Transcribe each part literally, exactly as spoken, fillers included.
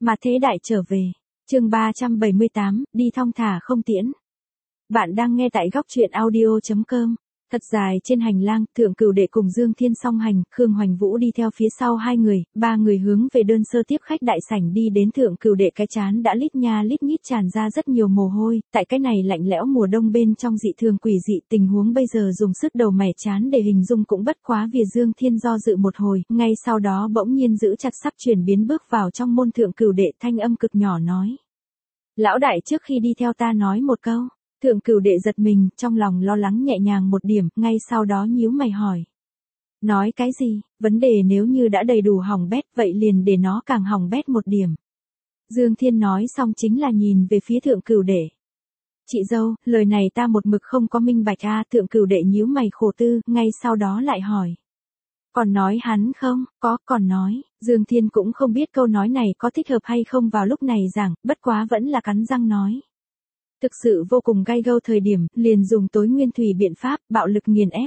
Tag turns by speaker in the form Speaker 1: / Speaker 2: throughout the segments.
Speaker 1: Mà thế đại trở về. Chương ba trăm bảy mươi tám, đi thong thả không tiễn. Bạn đang nghe tại góc truyện audio chấm com. Thật dài trên hành lang, Thượng Cửu Đệ cùng Dương Thiên song hành, Khương Hoành Vũ đi theo phía sau hai người, ba người hướng về đơn sơ tiếp khách đại sảnh đi đến. Thượng Cửu Đệ cái chán đã lít nha lít nhít tràn ra rất nhiều mồ hôi, tại cái này lạnh lẽo mùa đông bên trong dị thường quỷ dị, tình huống bây giờ dùng sức đầu mẻ chán để hình dung cũng bất quá. Vì Dương Thiên do dự một hồi, ngay sau đó bỗng nhiên giữ chặt sắp chuyển biến bước vào trong môn. Thượng Cửu Đệ thanh âm cực nhỏ nói: "Lão đại trước khi đi theo ta nói một câu." Thượng Cửu Đệ giật mình, trong lòng lo lắng nhẹ nhàng một điểm, ngay sau đó nhíu mày hỏi: "Nói cái gì?" "Vấn đề nếu như đã đầy đủ hỏng bét, vậy liền để nó càng hỏng bét một điểm." Dương Thiên nói xong chính là nhìn về phía Thượng Cửu Đệ. "Chị dâu, lời này ta một mực không có minh bạch a." Thượng Cửu Đệ nhíu mày khổ tư, ngay sau đó lại hỏi: "Còn nói hắn không?" "Có, còn nói." Dương Thiên cũng không biết câu nói này có thích hợp hay không vào lúc này giảng, bất quá vẫn là cắn răng nói: "Thực sự vô cùng gay gâu thời điểm, liền dùng tối nguyên thủy biện pháp, bạo lực nghiền ép."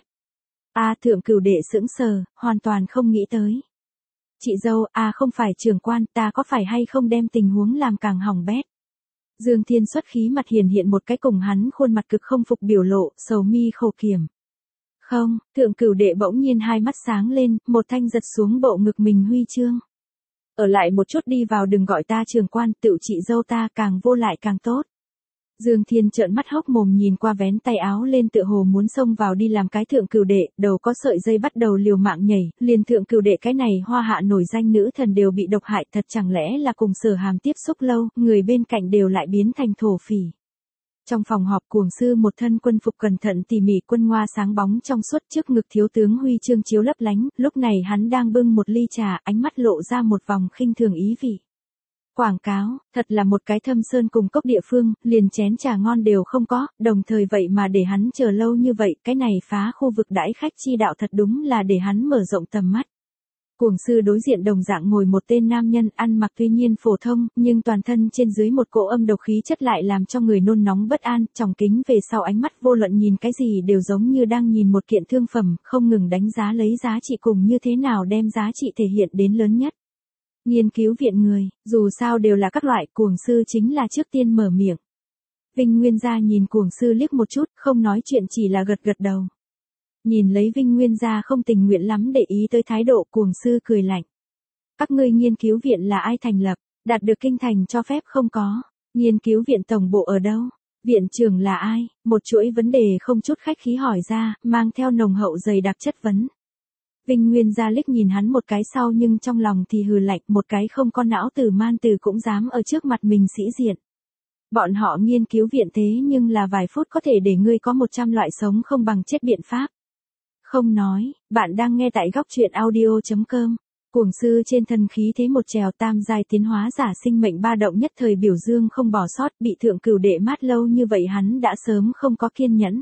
Speaker 1: A Thượng Cửu Đệ sững sờ, hoàn toàn không nghĩ tới. "Chị dâu, à không phải trưởng quan, ta có phải hay không đem tình huống làm càng hỏng bét?" Dương Thiên xuất khí mặt hiển hiện một cái cùng hắn khuôn mặt cực không phục biểu lộ, sầu mi khổ kiểm. "Không." Thượng Cửu Đệ bỗng nhiên hai mắt sáng lên, một thanh giật xuống bộ ngực mình huy chương. "Ở lại một chút đi vào, đừng gọi ta trưởng quan, tự chị dâu ta càng vô lại càng tốt." Dương Thiên trợn mắt hốc mồm nhìn qua vén tay áo lên tựa hồ muốn xông vào đi làm cái. Thượng Cửu Đệ, đầu có sợi dây bắt đầu liều mạng nhảy, liền Thượng Cửu Đệ cái này hoa hạ nổi danh nữ thần đều bị độc hại, thật chẳng lẽ là cùng Sở Hàm tiếp xúc lâu, người bên cạnh đều lại biến thành thổ phỉ. Trong phòng họp, Cuồng Sư một thân quân phục cẩn thận tỉ mỉ, quân ngoa sáng bóng trong suốt, trước ngực thiếu tướng huy chương chiếu lấp lánh, lúc này hắn đang bưng một ly trà, ánh mắt lộ ra một vòng khinh thường ý vị. Quảng cáo, thật là một cái thâm sơn cùng cốc địa phương, liền chén trà ngon đều không có, đồng thời vậy mà để hắn chờ lâu như vậy, cái này phá khu vực đãi khách chi đạo thật đúng là để hắn mở rộng tầm mắt. Cuồng Sư đối diện đồng dạng ngồi một tên nam nhân, ăn mặc tuy nhiên phổ thông, nhưng toàn thân trên dưới một cỗ âm độc khí chất lại làm cho người nôn nóng bất an, tròng kính về sau ánh mắt vô luận nhìn cái gì đều giống như đang nhìn một kiện thương phẩm, không ngừng đánh giá lấy giá trị cùng như thế nào đem giá trị thể hiện đến lớn nhất. Nghiên cứu viện người, dù sao đều là các loại. Cuồng Sư chính là trước tiên mở miệng. Vinh Nguyên Gia nhìn Cuồng Sư liếc một chút, không nói chuyện chỉ là gật gật đầu. Nhìn lấy Vinh Nguyên Gia không tình nguyện lắm để ý tới thái độ, Cuồng Sư cười lạnh. "Các ngươi nghiên cứu viện là ai thành lập, đạt được kinh thành cho phép không có? Nghiên cứu viện tổng bộ ở đâu? Viện trưởng là ai?" Một chuỗi vấn đề không chút khách khí hỏi ra, mang theo nồng hậu dày đặc chất vấn. Vinh Nguyên Gia liếc nhìn hắn một cái sau nhưng trong lòng thì hừ lạnh, một cái không có não tử man tử cũng dám ở trước mặt mình sĩ diện. Bọn họ nghiên cứu viện thế nhưng là vài phút có thể để ngươi có một trăm loại sống không bằng chết biện pháp. Không nói, bạn đang nghe tại góc truyện audio chấm com. Cuồng Sư trên thân khí thế một trèo, tam giai tiến hóa giả sinh mệnh ba động nhất thời biểu dương không bỏ sót, bị Thượng Cửu Đệ mát lâu như vậy hắn đã sớm không có kiên nhẫn.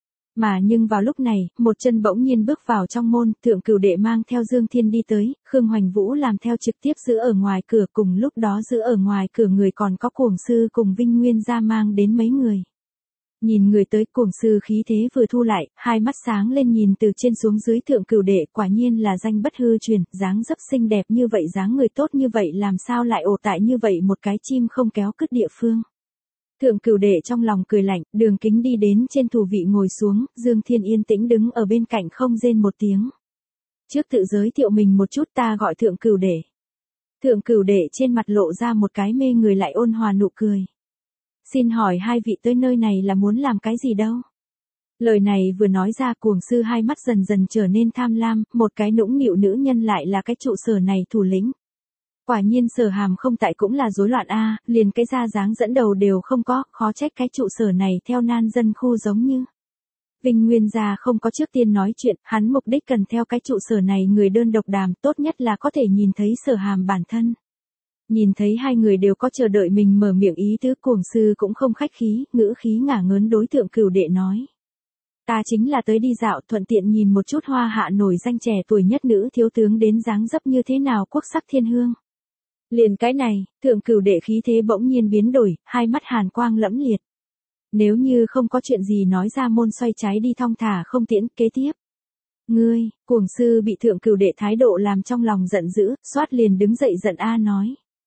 Speaker 1: Mà nhưng vào lúc này, một chân bỗng nhiên bước vào trong môn, Thượng Cửu Đệ mang theo Dương Thiên đi tới, Khương Hoành Vũ làm theo trực tiếp giữ ở ngoài cửa, cùng lúc đó giữ ở ngoài cửa người còn có Cuồng Sư cùng Vinh Nguyên Gia mang đến mấy người. Nhìn người tới, Cuồng Sư khí thế vừa thu lại, hai mắt sáng lên nhìn từ trên xuống dưới Thượng Cửu Đệ, quả nhiên là danh bất hư truyền, dáng dấp xinh đẹp như vậy, dáng người tốt như vậy, làm sao lại ổ tại như vậy một cái chim không kéo cứt địa phương. Thượng Cửu Đệ trong lòng cười lạnh, đường kính đi đến trên thủ vị ngồi xuống, Dương Thiên yên tĩnh đứng ở bên cạnh không rên một tiếng. "Trước tự giới thiệu mình một chút, ta gọi Thượng Cửu Đệ." Thượng Cửu Đệ trên mặt lộ ra một cái mê người lại ôn hòa nụ cười. "Xin hỏi hai vị tới nơi này là muốn làm cái gì đâu?" Lời này vừa nói ra, Cuồng Sư hai mắt dần dần trở nên tham lam, một cái nũng nịu nữ nhân lại là cái trụ sở này thủ lĩnh. Quả nhiên Sở Hàm không tại cũng là rối loạn a, liền cái ra dáng dẫn đầu đều không có, khó trách cái trụ sở này theo nan dân khu giống như. Vinh Nguyên Gia không có trước tiên nói chuyện, hắn mục đích cần theo cái trụ sở này người đơn độc đàm, tốt nhất là có thể nhìn thấy Sở Hàm bản thân. Nhìn thấy hai người đều có chờ đợi mình mở miệng ý tứ, Cuồng Sư cũng không khách khí, ngữ khí ngả ngớn đối Thượng Cửu Đệ nói: "Ta chính là tới đi dạo, thuận tiện nhìn một chút hoa hạ nổi danh trẻ tuổi nhất nữ thiếu tướng đến dáng dấp như thế nào, quốc sắc thiên hương." Liền cái này, Thượng Cửu Đệ khí thế bỗng nhiên biến đổi, hai mắt hàn quang lẫm liệt. Nếu như không có chuyện gì nói ra môn xoay trái đi thong thả không tiễn, kế tiếp. "Ngươi." Cuồng Sư bị Thượng Cửu Đệ thái độ làm trong lòng giận dữ, xoát liền đứng dậy giận a nói: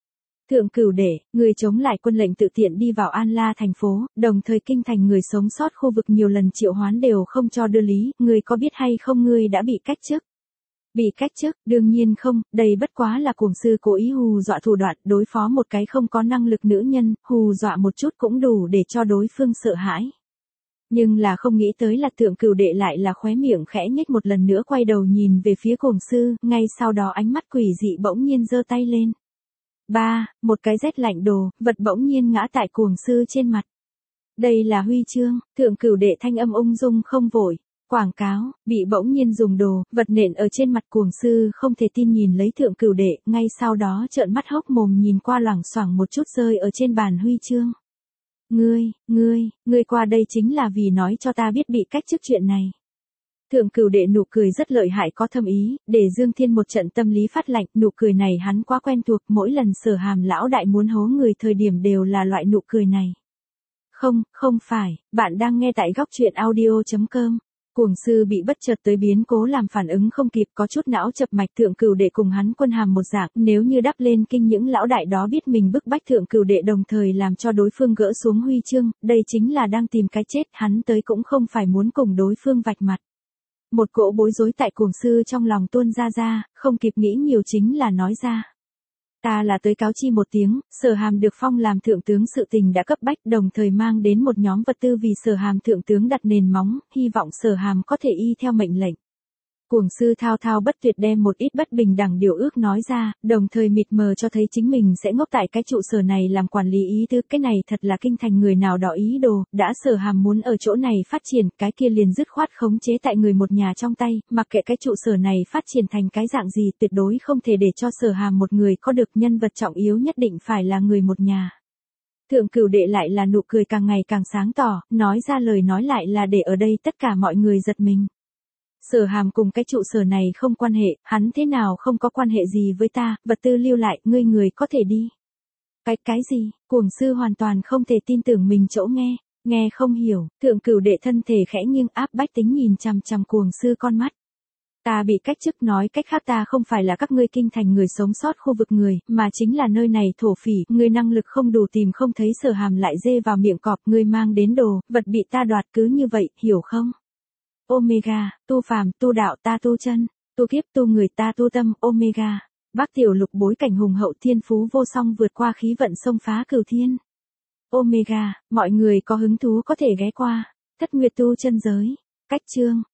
Speaker 1: Thượng Cửu Đệ, người chống lại quân lệnh tự tiện đi vào An La thành phố, đồng thời kinh thành người sống sót khu vực nhiều lần triệu hoán đều không cho đưa lý, người có biết hay không ngươi đã bị cách chức? Bị cách chức, đương nhiên không, đây bất quá là cuồng sư cố ý hù dọa thủ đoạn đối phó một cái không có năng lực nữ nhân, hù dọa một chút cũng đủ để cho đối phương sợ hãi. Nhưng là không nghĩ tới là Thượng Cửu Đệ lại là khóe miệng khẽ nhếch một lần nữa quay đầu nhìn về phía cuồng sư, ngay sau đó ánh mắt quỷ dị bỗng nhiên giơ tay lên. Ba, một cái rét lạnh đồ, vật bỗng nhiên ngã tại cuồng sư trên mặt. Đây là huy chương, Thượng Cửu Đệ thanh âm ung dung không vội. Quảng cáo, bị bỗng nhiên dùng đồ, vật nện ở trên mặt cuồng sư không thể tin nhìn lấy Thượng Cửu Đệ, ngay sau đó trợn mắt hốc mồm nhìn qua loảng xoảng một chút rơi ở trên bàn huy chương. Ngươi, ngươi, ngươi qua đây chính là vì nói cho ta biết bị cách chức chuyện này. Thượng Cửu Đệ nụ cười rất lợi hại có thâm ý, để Dương Thiên một trận tâm lý phát lạnh, nụ cười này hắn quá quen thuộc, mỗi lần Sở Hàm lão đại muốn hố người thời điểm đều là loại nụ cười này. Không, không phải, bạn đang nghe tại góc truyện audio chấm com. Cuồng sư bị bất chợt tới biến cố làm phản ứng không kịp, có chút não chập mạch. Thượng Cửu Đệ cùng hắn quân hàm một dạng, nếu như đắp lên kinh những lão đại đó biết mình bức bách Thượng Cửu Đệ đồng thời làm cho đối phương gỡ xuống huy chương, đây chính là đang tìm cái chết, hắn tới cũng không phải muốn cùng đối phương vạch mặt. Một cỗ bối rối tại cuồng sư trong lòng tuôn ra ra, không kịp nghĩ nhiều chính là nói ra. Ta là tới cáo chi một tiếng, Sở Hàm được phong làm thượng tướng sự tình đã cấp bách, đồng thời mang đến một nhóm vật tư vì Sở Hàm thượng tướng đặt nền móng, hy vọng Sở Hàm có thể y theo mệnh lệnh. Cuồng sư thao thao bất tuyệt đem một ít bất bình đẳng điều ước nói ra, đồng thời mịt mờ cho thấy chính mình sẽ ngốc tại cái trụ sở này làm quản lý ý tứ, cái này thật là kinh thành người nào đó ý đồ, đã Sở Hàm muốn ở chỗ này phát triển, cái kia liền dứt khoát khống chế tại người một nhà trong tay, mặc kệ cái trụ sở này phát triển thành cái dạng gì, tuyệt đối không thể để cho Sở Hàm một người có được, nhân vật trọng yếu nhất định phải là người một nhà. Thượng Cửu Đệ lại là nụ cười càng ngày càng sáng tỏ, nói ra lời nói lại là để ở đây tất cả mọi người giật mình. Sở Hàm cùng cái trụ sở này không quan hệ, hắn thế nào không có quan hệ gì với ta, vật tư lưu lại, ngươi người có thể đi. Cái, cái gì, cuồng sư hoàn toàn không thể tin tưởng mình chỗ nghe, nghe không hiểu, Thượng Cửu Đệ thân thể khẽ nghiêng áp bách tính nhìn chằm chằm cuồng sư con mắt. Ta bị cách chức, nói cách khác ta không phải là các ngươi kinh thành người sống sót khu vực người, mà chính là nơi này thổ phỉ, ngươi năng lực không đủ tìm không thấy Sở Hàm lại dê vào miệng cọp, ngươi mang đến đồ, vật bị ta đoạt cứ như vậy, hiểu không? Omega, tu phàm, tu đạo ta tu chân, tu kiếp tu người ta tu tâm, Omega. Bác Tiểu Lục bối cảnh hùng hậu thiên phú vô song vượt qua khí vận xông phá cửu thiên. Omega, mọi người có hứng thú có thể ghé qua. Thất Nguyệt tu chân giới. Cách chương,